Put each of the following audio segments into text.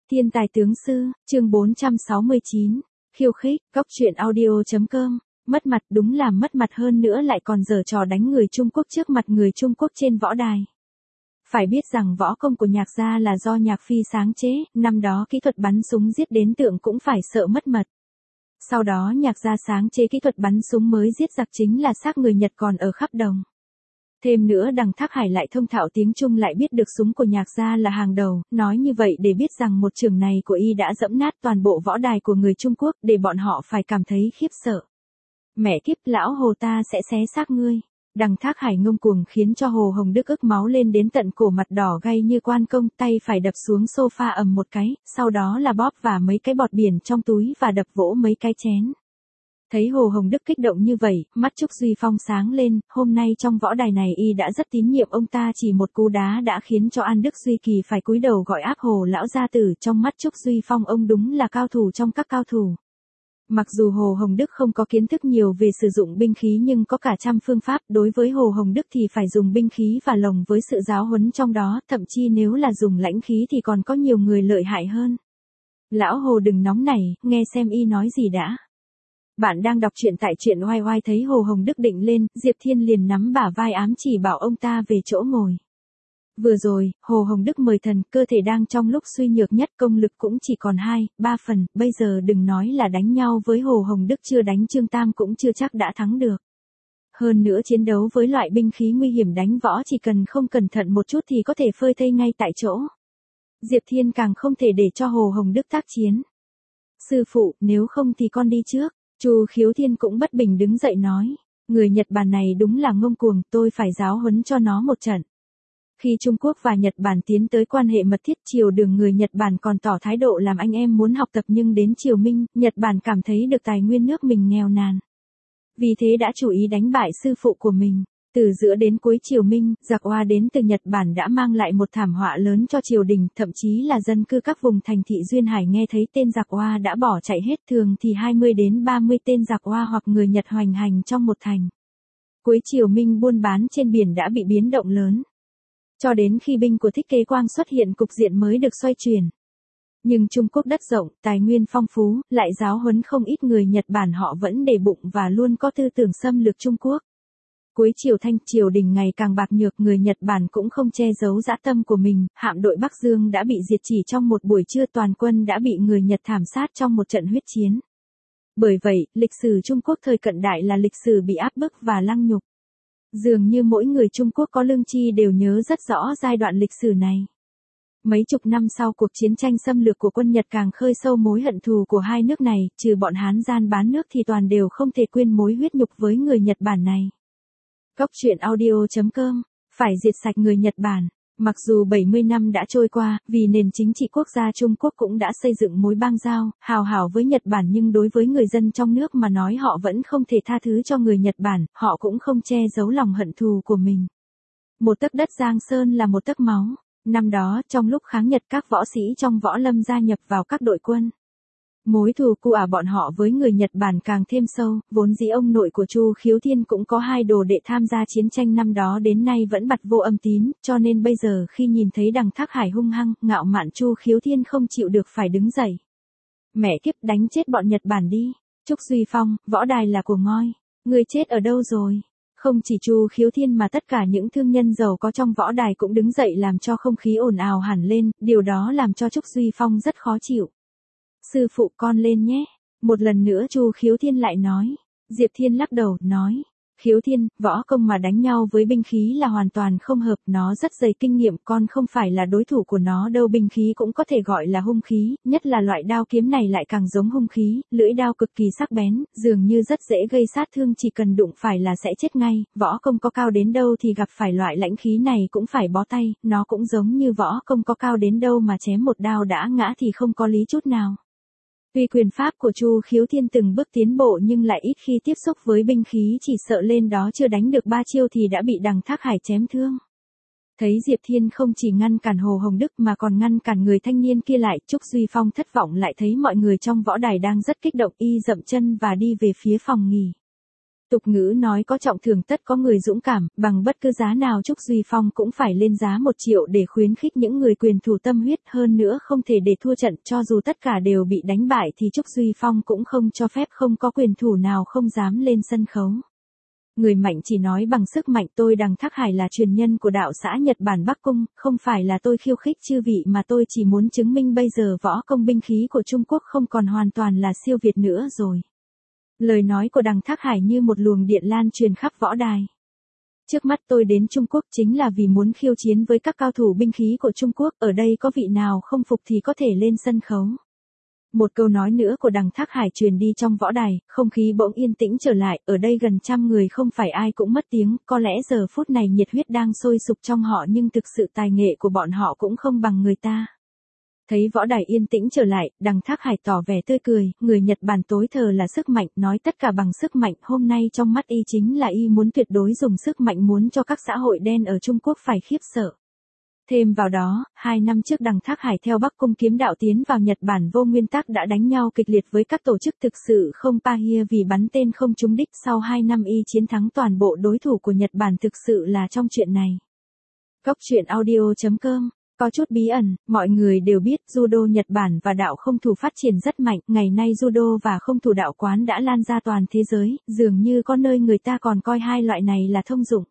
Thiên tài tướng sư, chương 469, khiêu khích, góc truyện audio.com, mất mặt đúng là mất mặt hơn nữa lại còn giở trò đánh người Trung Quốc trước mặt người Trung Quốc trên võ đài. Phải biết rằng võ công của Nhạc gia là do Nhạc Phi sáng chế, năm đó kỹ thuật bắn súng giết đến tượng cũng phải sợ mất mật. Sau đó Nhạc gia sáng chế kỹ thuật bắn súng mới giết giặc chính là xác người Nhật còn ở khắp đồng. Thêm nữa Đằng Thác Hải lại thông thạo tiếng Trung lại biết được súng của Nhạc gia là hàng đầu, nói như vậy để biết rằng một trường này của y đã dẫm nát toàn bộ võ đài của người Trung Quốc để bọn họ phải cảm thấy khiếp sợ. Mẹ kiếp, lão Hồ ta sẽ xé xác ngươi. Đằng Thác Hải ngông cuồng khiến cho Hồ Hồng Đức ức máu lên đến tận cổ, mặt đỏ gay như quan công, tay phải đập xuống sofa ầm một cái, sau đó là bóp và mấy cái bọt biển trong túi và đập vỗ mấy cái chén. Thấy Hồ Hồng Đức kích động như vậy, mắt Trúc Duy Phong sáng lên, hôm nay trong võ đài này y đã rất tín nhiệm ông ta, chỉ một cú đá đã khiến cho An Đức Duy Kỳ phải cúi đầu gọi ác Hồ lão gia tử, trong mắt Trúc Duy Phong ông đúng là cao thủ trong các cao thủ. Mặc dù Hồ Hồng Đức không có kiến thức nhiều về sử dụng binh khí nhưng có cả trăm phương pháp, đối với Hồ Hồng Đức thì phải dùng binh khí và lồng với sự giáo huấn trong đó, thậm chí nếu là dùng lãnh khí thì còn có nhiều người lợi hại hơn. Lão Hồ đừng nóng nảy, nghe xem y nói gì đã. Bạn đang đọc truyện tại truyện oai oai. Thấy Hồ Hồng Đức định lên, Diệp Thiên liền nắm bả vai ám chỉ bảo ông ta về chỗ ngồi. Vừa rồi, Hồ Hồng Đức mời thần, cơ thể đang trong lúc suy nhược nhất, công lực cũng chỉ còn 2-3 phần, bây giờ đừng nói là đánh nhau với Hồ Hồng Đức, chưa đánh Trương Tam cũng chưa chắc đã thắng được. Hơn nữa chiến đấu với loại binh khí nguy hiểm đánh võ chỉ cần không cẩn thận một chút thì có thể phơi thây ngay tại chỗ. Diệp Thiên càng không thể để cho Hồ Hồng Đức tác chiến. Sư phụ, nếu không thì con đi trước. Chu Khiếu Thiên cũng bất bình đứng dậy nói, người Nhật Bản này đúng là ngông cuồng, tôi phải giáo huấn cho nó một trận. Khi Trung Quốc và Nhật Bản tiến tới quan hệ mật thiết, triều đường người Nhật Bản còn tỏ thái độ làm anh em muốn học tập, nhưng đến triều Minh, Nhật Bản cảm thấy được tài nguyên nước mình nghèo nàn. Vì thế đã chủ ý đánh bại sư phụ của mình. Từ giữa đến cuối triều Minh, giặc Hoa đến từ Nhật Bản đã mang lại một thảm họa lớn cho triều đình, thậm chí là dân cư các vùng thành thị duyên hải nghe thấy tên giặc Hoa đã bỏ chạy hết, thường thì 20 đến 30 tên giặc Hoa hoặc người Nhật hoành hành trong một thành. Cuối triều Minh buôn bán trên biển đã bị biến động lớn. Cho đến khi binh của Thích Kế Quang xuất hiện cục diện mới được xoay chuyển. Nhưng Trung Quốc đất rộng, tài nguyên phong phú, lại giáo huấn không ít người Nhật Bản, họ vẫn để bụng và luôn có tư tưởng xâm lược Trung Quốc. Cuối triều Thanh, triều đình ngày càng bạc nhược, người Nhật Bản cũng không che giấu dã tâm của mình, hạm đội Bắc Dương đã bị diệt chỉ trong một buổi trưa, toàn quân đã bị người Nhật thảm sát trong một trận huyết chiến. Bởi vậy, lịch sử Trung Quốc thời cận đại là lịch sử bị áp bức và lăng nhục. Dường như mỗi người Trung Quốc có lương tri đều nhớ rất rõ giai đoạn lịch sử này. Mấy chục năm sau cuộc chiến tranh xâm lược của quân Nhật càng khơi sâu mối hận thù của hai nước này, trừ bọn Hán gian bán nước thì toàn đều không thể quên mối huyết nhục với người Nhật Bản này. Góc truyện audio.com, phải diệt sạch người Nhật Bản. Mặc dù 70 năm đã trôi qua, vì nền chính trị quốc gia Trung Quốc cũng đã xây dựng mối bang giao, hào hảo với Nhật Bản, nhưng đối với người dân trong nước mà nói họ vẫn không thể tha thứ cho người Nhật Bản, họ cũng không che giấu lòng hận thù của mình. Một tấc đất Giang Sơn là một tấc máu. Năm đó, trong lúc kháng Nhật, các võ sĩ trong võ lâm gia nhập vào các đội quân. Mối thù của bọn họ với người Nhật Bản càng thêm sâu, vốn dĩ ông nội của Chu Khiếu Thiên cũng có hai đồ đệ tham gia chiến tranh năm đó đến nay vẫn bặt vô âm tín, cho nên bây giờ khi nhìn thấy Đằng Thác Hải hung hăng, ngạo mạn, Chu Khiếu Thiên không chịu được phải đứng dậy. Mẹ kiếp, đánh chết bọn Nhật Bản đi. Trúc Duy Phong, võ đài là của ngoi. Ngươi chết ở đâu rồi? Không chỉ Chu Khiếu Thiên mà tất cả những thương nhân giàu có trong võ đài cũng đứng dậy làm cho không khí ồn ào hẳn lên, điều đó làm cho Trúc Duy Phong rất khó chịu. Sư phụ, con lên nhé. Một lần nữa Chu Khiếu Thiên lại nói. Diệp Thiên lắc đầu, nói. Khiếu Thiên, võ công mà đánh nhau với binh khí là hoàn toàn không hợp, nó rất dày kinh nghiệm, con không phải là đối thủ của nó đâu. Binh khí cũng có thể gọi là hung khí, nhất là loại đao kiếm này lại càng giống hung khí, lưỡi đao cực kỳ sắc bén, dường như rất dễ gây sát thương, chỉ cần đụng phải là sẽ chết ngay. Võ công có cao đến đâu thì gặp phải loại lãnh khí này cũng phải bó tay, nó cũng giống như võ công có cao đến đâu mà chém một đao đã ngã thì không có lý chút nào. Tuy quyền pháp của Chu Khiếu Thiên từng bước tiến bộ nhưng lại ít khi tiếp xúc với binh khí, chỉ sợ lên đó chưa đánh được 3 chiêu thì đã bị Đằng Thác Hải chém thương. Thấy Diệp Thiên không chỉ ngăn cản Hồ Hồng Đức mà còn ngăn cản người thanh niên kia lại, Trúc Duy Phong thất vọng, lại thấy mọi người trong võ đài đang rất kích động, y dậm chân và đi về phía phòng nghỉ. Tục ngữ nói có trọng thưởng tất có người dũng cảm, bằng bất cứ giá nào Trúc Duy Phong cũng phải lên giá 1 triệu để khuyến khích những người quyền thủ tâm huyết, hơn nữa không thể để thua trận, cho dù tất cả đều bị đánh bại thì Trúc Duy Phong cũng không cho phép, không có quyền thủ nào không dám lên sân khấu. Người mạnh chỉ nói bằng sức mạnh. Tôi Đằng Thác Hải là truyền nhân của đạo xã Nhật Bản Bắc Cung, không phải là tôi khiêu khích chư vị mà tôi chỉ muốn chứng minh bây giờ võ công binh khí của Trung Quốc không còn hoàn toàn là siêu việt nữa rồi. Lời nói của Đằng Thác Hải như một luồng điện lan truyền khắp võ đài. Trước mắt tôi đến Trung Quốc chính là vì muốn khiêu chiến với các cao thủ binh khí của Trung Quốc, ở đây có vị nào không phục thì có thể lên sân khấu. Một câu nói nữa của Đằng Thác Hải truyền đi trong võ đài, không khí bỗng yên tĩnh trở lại, ở đây gần trăm người không phải ai cũng mất tiếng, có lẽ giờ phút này nhiệt huyết đang sôi sục trong họ nhưng thực sự tài nghệ của bọn họ cũng không bằng người ta. Thấy võ đài yên tĩnh trở lại, Đằng Thác Hải tỏ vẻ tươi cười, người Nhật Bản tối thờ là sức mạnh, nói tất cả bằng sức mạnh, hôm nay trong mắt y chính là y muốn tuyệt đối dùng sức mạnh, muốn cho các xã hội đen ở Trung Quốc phải khiếp sợ. Thêm vào đó, 2 năm trước Đằng Thác Hải theo Bắc Cung kiếm đạo tiến vào Nhật Bản vô nguyên tắc đã đánh nhau kịch liệt với các tổ chức thực sự không pahia vì bắn tên không trúng đích, sau 2 năm y chiến thắng toàn bộ đối thủ của Nhật Bản, thực sự là trong chuyện này. Góc truyện audio.com. Có chút bí ẩn, mọi người đều biết judo Nhật Bản và đạo không thủ phát triển rất mạnh, ngày nay judo và không thủ đạo quán đã lan ra toàn thế giới, dường như có nơi người ta còn coi hai loại này là thông dụng.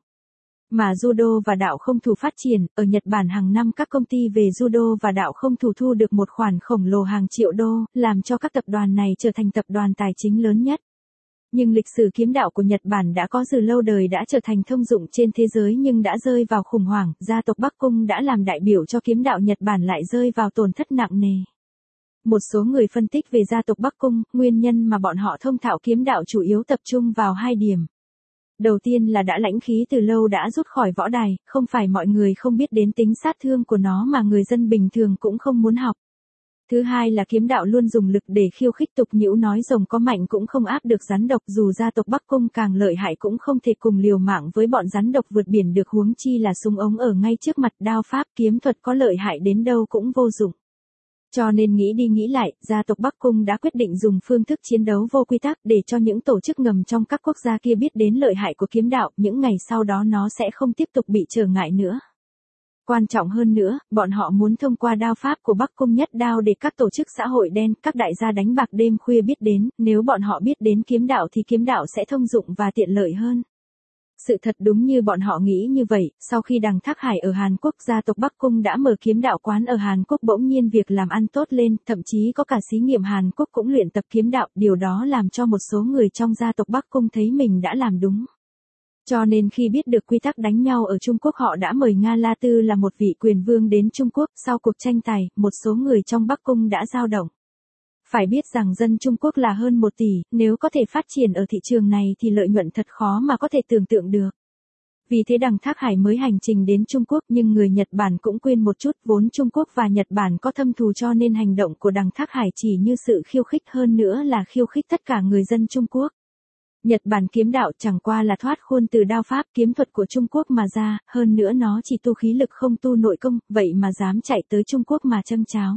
Mà judo và đạo không thủ phát triển, ở Nhật Bản hàng năm các công ty về judo và đạo không thủ thu được một khoản khổng lồ hàng triệu đô, làm cho các tập đoàn này trở thành tập đoàn tài chính lớn nhất. Nhưng lịch sử kiếm đạo của Nhật Bản đã có từ lâu đời đã trở thành thông dụng trên thế giới nhưng đã rơi vào khủng hoảng, gia tộc Bắc Cung đã làm đại biểu cho kiếm đạo Nhật Bản lại rơi vào tổn thất nặng nề. Một số người phân tích về gia tộc Bắc Cung, nguyên nhân mà bọn họ thông thạo kiếm đạo chủ yếu tập trung vào 2 điểm. Đầu tiên là đã lãnh khí từ lâu đã rút khỏi võ đài, không phải mọi người không biết đến tính sát thương của nó mà người dân bình thường cũng không muốn học. Thứ hai là kiếm đạo luôn dùng lực để khiêu khích, tục nhũ nói rồng có mạnh cũng không áp được rắn độc, dù gia tộc Bắc Cung càng lợi hại cũng không thể cùng liều mạng với bọn rắn độc vượt biển được, huống chi là súng ống ở ngay trước mặt, đao pháp kiếm thuật có lợi hại đến đâu cũng vô dụng. Cho nên nghĩ đi nghĩ lại, gia tộc Bắc Cung đã quyết định dùng phương thức chiến đấu vô quy tắc để cho những tổ chức ngầm trong các quốc gia kia biết đến lợi hại của kiếm đạo, những ngày sau đó nó sẽ không tiếp tục bị trở ngại nữa. Quan trọng hơn nữa, bọn họ muốn thông qua đao pháp của Bắc Cung nhất đao để các tổ chức xã hội đen, các đại gia đánh bạc đêm khuya biết đến, nếu bọn họ biết đến kiếm đạo thì kiếm đạo sẽ thông dụng và tiện lợi hơn. Sự thật đúng như bọn họ nghĩ như vậy, sau khi Đằng Thác Hải ở Hàn Quốc, gia tộc Bắc Cung đã mở kiếm đạo quán ở Hàn Quốc, bỗng nhiên việc làm ăn tốt lên, thậm chí có cả xí nghiệp Hàn Quốc cũng luyện tập kiếm đạo, điều đó làm cho một số người trong gia tộc Bắc Cung thấy mình đã làm đúng. Cho nên khi biết được quy tắc đánh nhau ở Trung Quốc, họ đã mời Nga La Tư là một vị quyền vương đến Trung Quốc, sau cuộc tranh tài, một số người trong Bắc Cung đã dao động. Phải biết rằng dân Trung Quốc là hơn 1 tỷ, nếu có thể phát triển ở thị trường này thì lợi nhuận thật khó mà có thể tưởng tượng được. Vì thế Đằng Thác Hải mới hành trình đến Trung Quốc, nhưng người Nhật Bản cũng quên một chút, vốn Trung Quốc và Nhật Bản có thâm thù cho nên hành động của Đằng Thác Hải chỉ như sự khiêu khích, hơn nữa là khiêu khích tất cả người dân Trung Quốc. Nhật Bản kiếm đạo chẳng qua là thoát khuôn từ đao pháp kiếm thuật của Trung Quốc mà ra, hơn nữa nó chỉ tu khí lực không tu nội công, vậy mà dám chạy tới Trung Quốc mà châm cháo.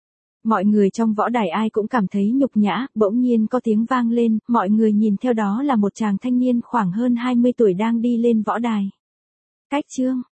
Mọi người trong võ đài ai cũng cảm thấy nhục nhã, bỗng nhiên có tiếng vang lên, mọi người nhìn theo đó là một chàng thanh niên khoảng hơn 20 tuổi đang đi lên võ đài. Cách chương